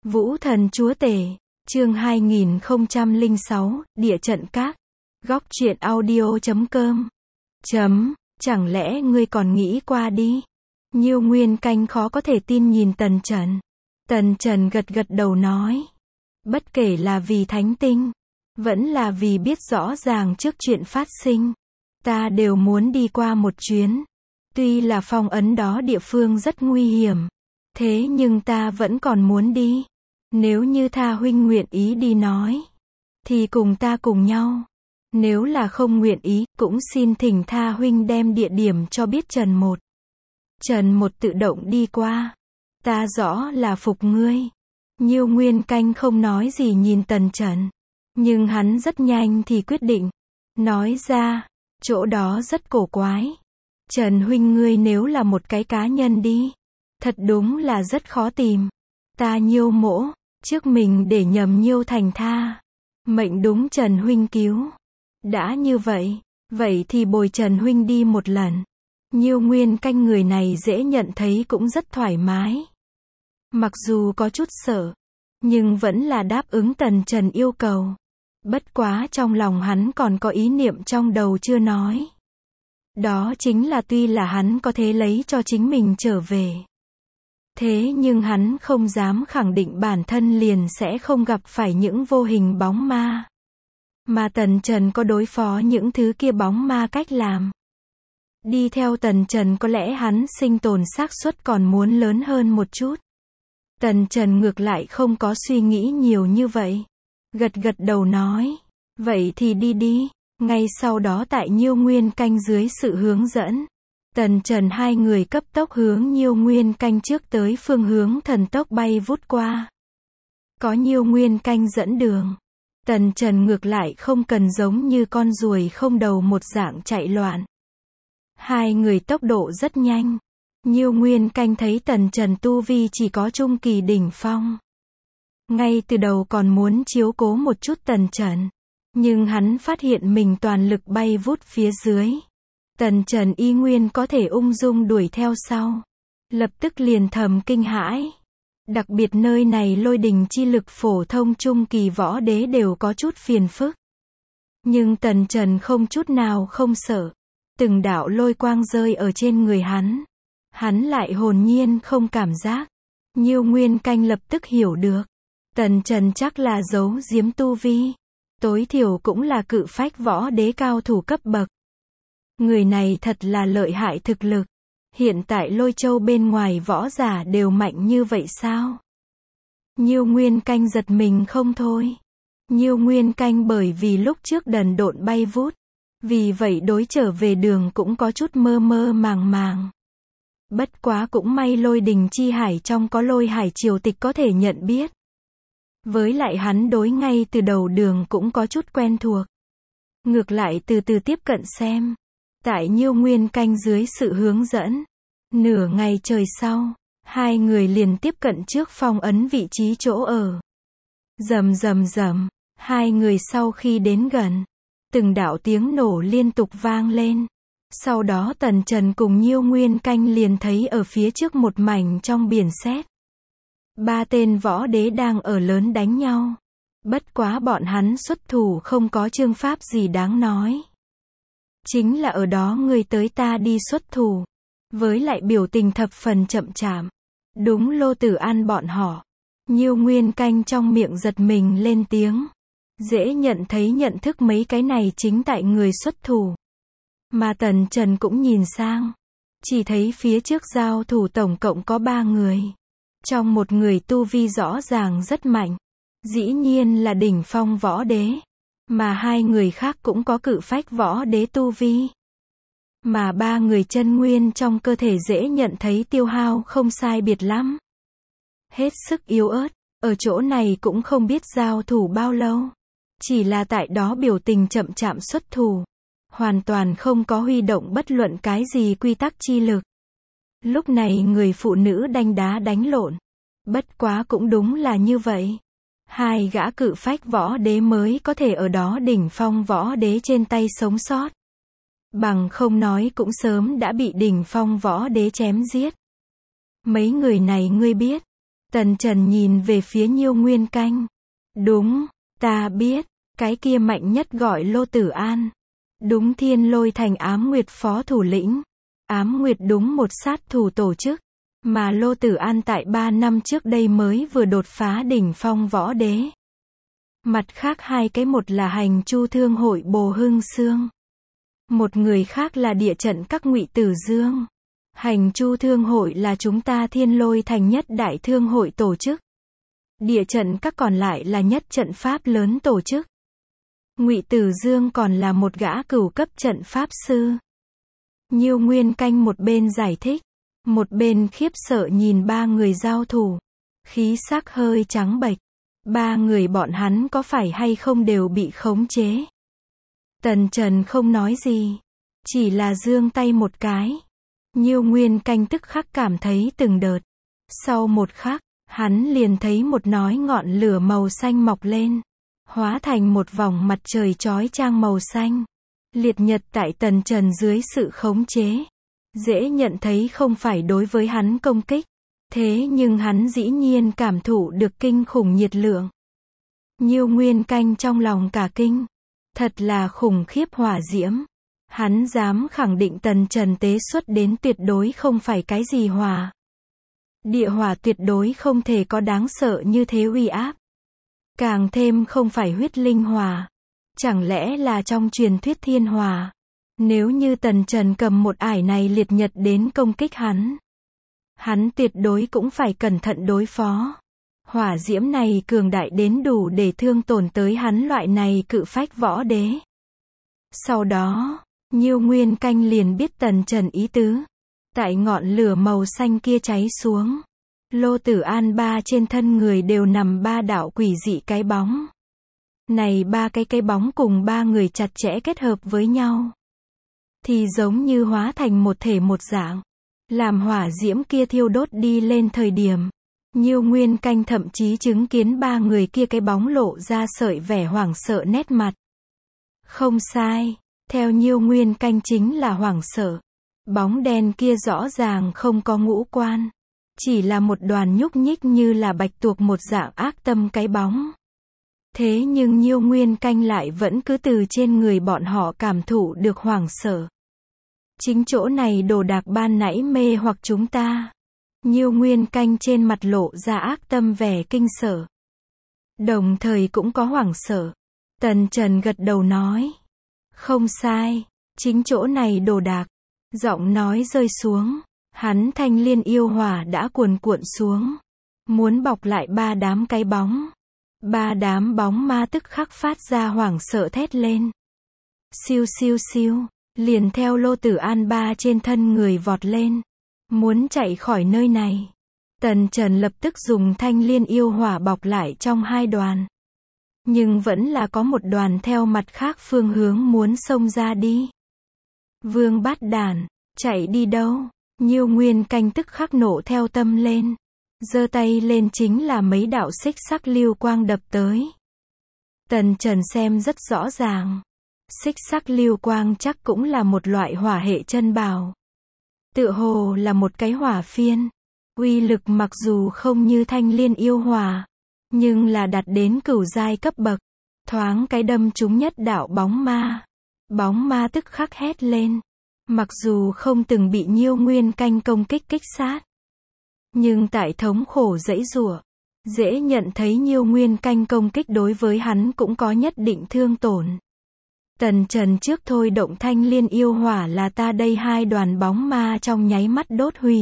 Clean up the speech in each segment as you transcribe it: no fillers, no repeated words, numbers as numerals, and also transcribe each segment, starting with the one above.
Vũ thần chúa tể, chương 2006, địa trận các. Góc truyện audio.com. Chẳng lẽ ngươi còn nghĩ qua đi? Nhiêu Nguyên Canh khó có thể tin nhìn Tần Trần. Tần Trần gật gật đầu nói. Bất kể là vì thánh tinh, vẫn là vì biết rõ ràng trước chuyện phát sinh, ta đều muốn đi qua một chuyến. Tuy là phong ấn đó địa phương rất nguy hiểm, thế nhưng ta vẫn còn muốn đi. Nếu như Tha huynh nguyện ý đi nói, thì cùng ta cùng nhau. Nếu là không nguyện ý, cũng xin thỉnh Tha huynh đem địa điểm cho biết Trần Một. Trần Một tự động đi qua. Ta rõ là phục ngươi. Nhiêu Nguyên Canh không nói gì nhìn Tần Trần, nhưng hắn rất nhanh thì quyết định. Nói ra, chỗ đó rất cổ quái. Trần huynh ngươi nếu là một cái cá nhân đi, thật đúng là rất khó tìm. Ta Nhiêu mỗ, trước mình để nhầm Nhiêu thành Tha. Mệnh đúng Trần huynh cứu. Đã như vậy, vậy thì bồi Trần huynh đi một lần. Nhiêu Nguyên Canh người này dễ nhận thấy cũng rất thoải mái. Mặc dù có chút sợ, nhưng vẫn là đáp ứng Tần Trần yêu cầu. Bất quá trong lòng hắn còn có ý niệm trong đầu chưa nói. Đó chính là tuy là hắn có thể lấy cho chính mình trở về, thế nhưng hắn không dám khẳng định bản thân liền sẽ không gặp phải những vô hình bóng ma. Mà Tần Trần có đối phó những thứ kia bóng ma cách làm. Đi theo Tần Trần có lẽ hắn sinh tồn xác suất còn muốn lớn hơn một chút. Tần Trần ngược lại không có suy nghĩ nhiều như vậy. Gật gật đầu nói. Vậy thì đi đi. Ngay sau đó tại Nhiêu Nguyên Canh dưới sự hướng dẫn, Tần Trần hai người cấp tốc hướng Nhiêu Nguyên Canh trước tới phương hướng thần tốc bay vút qua. Có Nhiêu Nguyên Canh dẫn đường, Tần Trần ngược lại không cần giống như con ruồi không đầu một dạng chạy loạn. Hai người tốc độ rất nhanh. Nhiêu Nguyên Canh thấy Tần Trần tu vi chỉ có trung kỳ đỉnh phong. Ngay từ đầu còn muốn chiếu cố một chút Tần Trần, nhưng hắn phát hiện mình toàn lực bay vút phía dưới. Tần Trần y nguyên có thể ung dung đuổi theo sau. Lập tức liền thầm kinh hãi. Đặc biệt nơi này lôi đình chi lực phổ thông trung kỳ võ đế đều có chút phiền phức. Nhưng Tần Trần không chút nào không sợ. Từng đạo lôi quang rơi ở trên người hắn. Hắn lại hồn nhiên không cảm giác. Nhiêu Nguyên Canh lập tức hiểu được. Tần Trần chắc là giấu giếm tu vi. Tối thiểu cũng là cự phách võ đế cao thủ cấp bậc. Người này thật là lợi hại thực lực. Hiện tại Lôi Châu bên ngoài võ giả đều mạnh như vậy sao? Nhiêu Nguyên Canh giật mình không thôi. Nhiêu Nguyên Canh bởi vì lúc trước đần độn bay vút, vì vậy đối trở về đường cũng có chút mơ mơ màng màng. Bất quá cũng may lôi đình chi hải trong có lôi hải triều tịch có thể nhận biết. Với lại hắn đối ngay từ đầu đường cũng có chút quen thuộc. Ngược lại từ từ tiếp cận xem. Tại Nhiêu Nguyên Canh dưới sự hướng dẫn, nửa ngày trời sau, hai người liền tiếp cận trước phong ấn vị trí chỗ ở. Rầm rầm rầm, hai người sau khi đến gần, từng đạo tiếng nổ liên tục vang lên. Sau đó Tần Trần cùng Nhiêu Nguyên Canh liền thấy ở phía trước một mảnh trong biển sét. Ba tên võ đế đang ở lớn đánh nhau. Bất quá bọn hắn xuất thủ không có chương pháp gì đáng nói. Chính là ở đó người tới ta đi xuất thủ. Với lại biểu tình thập phần chậm chạp. Đúng Lô Tử An bọn họ. Nhiêu Nguyên Canh trong miệng giật mình lên tiếng. Dễ nhận thấy nhận thức mấy cái này chính tại người xuất thủ. Mà Tần Trần cũng nhìn sang. Chỉ thấy phía trước giao thủ tổng cộng có 3 người. Trong một người tu vi rõ ràng rất mạnh. Dĩ nhiên là đỉnh phong võ đế. Mà hai người khác cũng có cự phách võ đế tu vi. Mà 3 người chân nguyên trong cơ thể dễ nhận thấy tiêu hao không sai biệt lắm. Hết sức yếu ớt. Ở chỗ này cũng không biết giao thủ bao lâu. Chỉ là tại đó biểu tình chậm chạp xuất thủ. Hoàn toàn không có huy động bất luận cái gì quy tắc chi lực. Lúc này người phụ nữ đánh đá đánh lộn. Bất quá cũng đúng là như vậy. Hai gã cự phách võ đế mới có thể ở đó đỉnh phong võ đế trên tay sống sót. Bằng không nói cũng sớm đã bị đỉnh phong võ đế chém giết. Mấy người này ngươi biết. Tần Trần nhìn về phía Nhiêu Nguyên Canh. Đúng, ta biết, cái kia mạnh nhất gọi Lô Tử An. Đúng, Thiên Lôi Thành Ám Nguyệt phó thủ lĩnh. Ám Nguyệt đúng một sát thủ tổ chức. Mà Lô Tử An tại 3 năm trước đây mới vừa đột phá đỉnh phong võ đế. Mặt khác hai cái, một là hành chu thương hội Bồ Hưng Xương. Một người khác là địa trận các Ngụy Tử Dương. Hành chu thương hội là chúng ta Thiên Lôi Thành nhất đại thương hội tổ chức. Địa trận các còn lại là nhất trận pháp lớn tổ chức. Ngụy Tử Dương còn là một gã cửu cấp trận pháp sư. Nhiêu Nguyên Canh một bên giải thích, một bên khiếp sợ nhìn ba người giao thủ. Khí sắc hơi trắng bệch. Ba người bọn hắn có phải hay không đều bị khống chế. Tần Trần không nói gì, chỉ là giương tay một cái. Nhiêu Nguyên Canh tức khắc cảm thấy từng đợt. Sau một khắc, hắn liền thấy một nói ngọn lửa màu xanh mọc lên, hóa thành một vòng mặt trời chói chang màu xanh. Liệt nhật tại Tần Trần dưới sự khống chế. Dễ nhận thấy không phải đối với hắn công kích. Thế nhưng hắn dĩ nhiên cảm thụ được kinh khủng nhiệt lượng. Nhiêu Nguyên Canh trong lòng cả kinh. Thật là khủng khiếp hỏa diễm. Hắn dám khẳng định Tần Trần tế xuất đến tuyệt đối không phải cái gì hỏa. Địa hỏa tuyệt đối không thể có đáng sợ như thế uy áp. Càng thêm không phải huyết linh hỏa. Chẳng lẽ là trong truyền thuyết thiên hỏa. Nếu như Tần Trần cầm một ải này liệt nhật đến công kích hắn tuyệt đối cũng phải cẩn thận đối phó. Hỏa diễm này cường đại đến đủ để thương tổn tới hắn loại này cự phách võ đế. Sau đó, Nhiêu Nguyên Canh liền biết Tần Trần ý tứ. Tại ngọn lửa màu xanh kia cháy xuống, Lô Tử An ba trên thân người đều nằm ba đạo quỷ dị cái bóng. Này ba cái bóng cùng ba người chặt chẽ kết hợp với nhau, thì giống như hóa thành một thể một dạng. Làm hỏa diễm kia thiêu đốt đi lên thời điểm, Nhiêu Nguyên Canh thậm chí chứng kiến ba người kia cái bóng lộ ra sợi vẻ hoảng sợ nét mặt. Không sai, theo Nhiêu Nguyên Canh chính là hoảng sợ. Bóng đen kia rõ ràng không có ngũ quan, chỉ là một đoàn nhúc nhích như là bạch tuộc một dạng ác tâm cái bóng. Thế nhưng Nhiêu Nguyên Canh lại vẫn cứ từ trên người bọn họ cảm thụ được hoảng sợ. Chính chỗ này đồ đạc ban nãy mê hoặc chúng ta. Nhiêu Nguyên Canh trên mặt lộ ra ác tâm vẻ kinh sợ. Đồng thời cũng có hoảng sợ. Tần Trần gật đầu nói. Không sai, chính chỗ này đồ đạc. Giọng nói rơi xuống. Hắn thanh liên yêu hỏa đã cuồn cuộn xuống. Muốn bọc lại ba đám cái bóng. Ba đám bóng ma tức khắc phát ra hoảng sợ thét lên. Siêu siêu siêu. Liền theo Lô Tử An ba trên thân người vọt lên. Muốn chạy khỏi nơi này. Tần Trần lập tức dùng thanh liên yêu hỏa bọc lại trong hai đoàn. Nhưng vẫn là có một đoàn theo mặt khác phương hướng muốn xông ra đi. Vương Bát Đản, chạy đi đâu? Nhiêu Nguyên Canh tức khắc nộ theo tâm lên. Giơ tay lên chính là mấy đạo xích sắc lưu quang đập tới. Tần Trần xem rất rõ ràng. Xích sắc lưu quang chắc cũng là một loại hỏa hệ chân bảo. Tựa hồ là một cái hỏa phiên. Uy lực mặc dù không như thanh liên yêu hỏa, nhưng là đạt đến cửu giai cấp bậc. Thoáng cái đâm trúng nhất đạo bóng ma. Bóng ma tức khắc hét lên. Mặc dù không từng bị Nhiêu Nguyên Canh công kích kích sát, nhưng tại thống khổ giãy giụa, dễ nhận thấy Nhiêu Nguyên Canh công kích đối với hắn cũng có nhất định thương tổn. Tần Trần trước thôi động thanh liên yêu hỏa là ta đây hai đoàn bóng ma trong nháy mắt đốt hủy.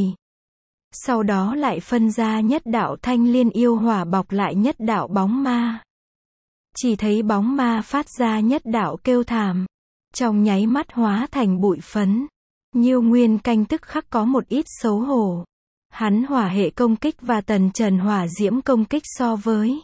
Sau đó lại phân ra nhất đạo thanh liên yêu hỏa bọc lại nhất đạo bóng ma. Chỉ thấy bóng ma phát ra nhất đạo kêu thảm. Trong nháy mắt hóa thành bụi phấn. Nhiêu Nguyên Canh tức khắc có một ít xấu hổ. Hắn hỏa hệ công kích và Tần Trần hỏa diễm công kích so với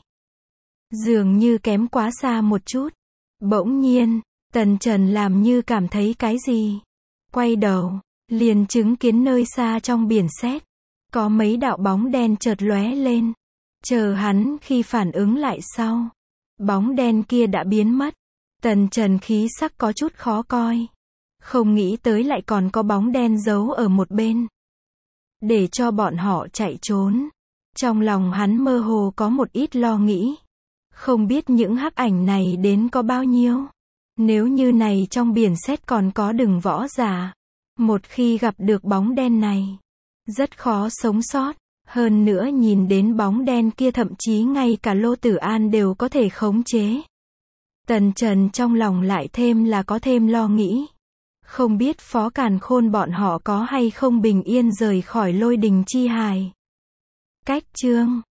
dường như kém quá xa một chút. Bỗng nhiên, Tần Trần làm như cảm thấy cái gì. Quay đầu, liền chứng kiến nơi xa trong biển sét, có mấy đạo bóng đen chợt lóe lên. Chờ hắn khi phản ứng lại sau, bóng đen kia đã biến mất. Tần Trần khí sắc có chút khó coi. Không nghĩ tới lại còn có bóng đen giấu ở một bên. Để cho bọn họ chạy trốn. Trong lòng hắn mơ hồ có một ít lo nghĩ. Không biết những hắc ảnh này đến có bao nhiêu. Nếu như này trong biển sét còn có đừng võ giả. Một khi gặp được bóng đen này, rất khó sống sót. Hơn nữa nhìn đến bóng đen kia thậm chí ngay cả Lô Tử An đều có thể khống chế. Tần Trần trong lòng lại có thêm lo nghĩ. Không biết Phó Càn Khôn bọn họ có hay không bình yên rời khỏi Lôi Đình Chi Hải. Cách chương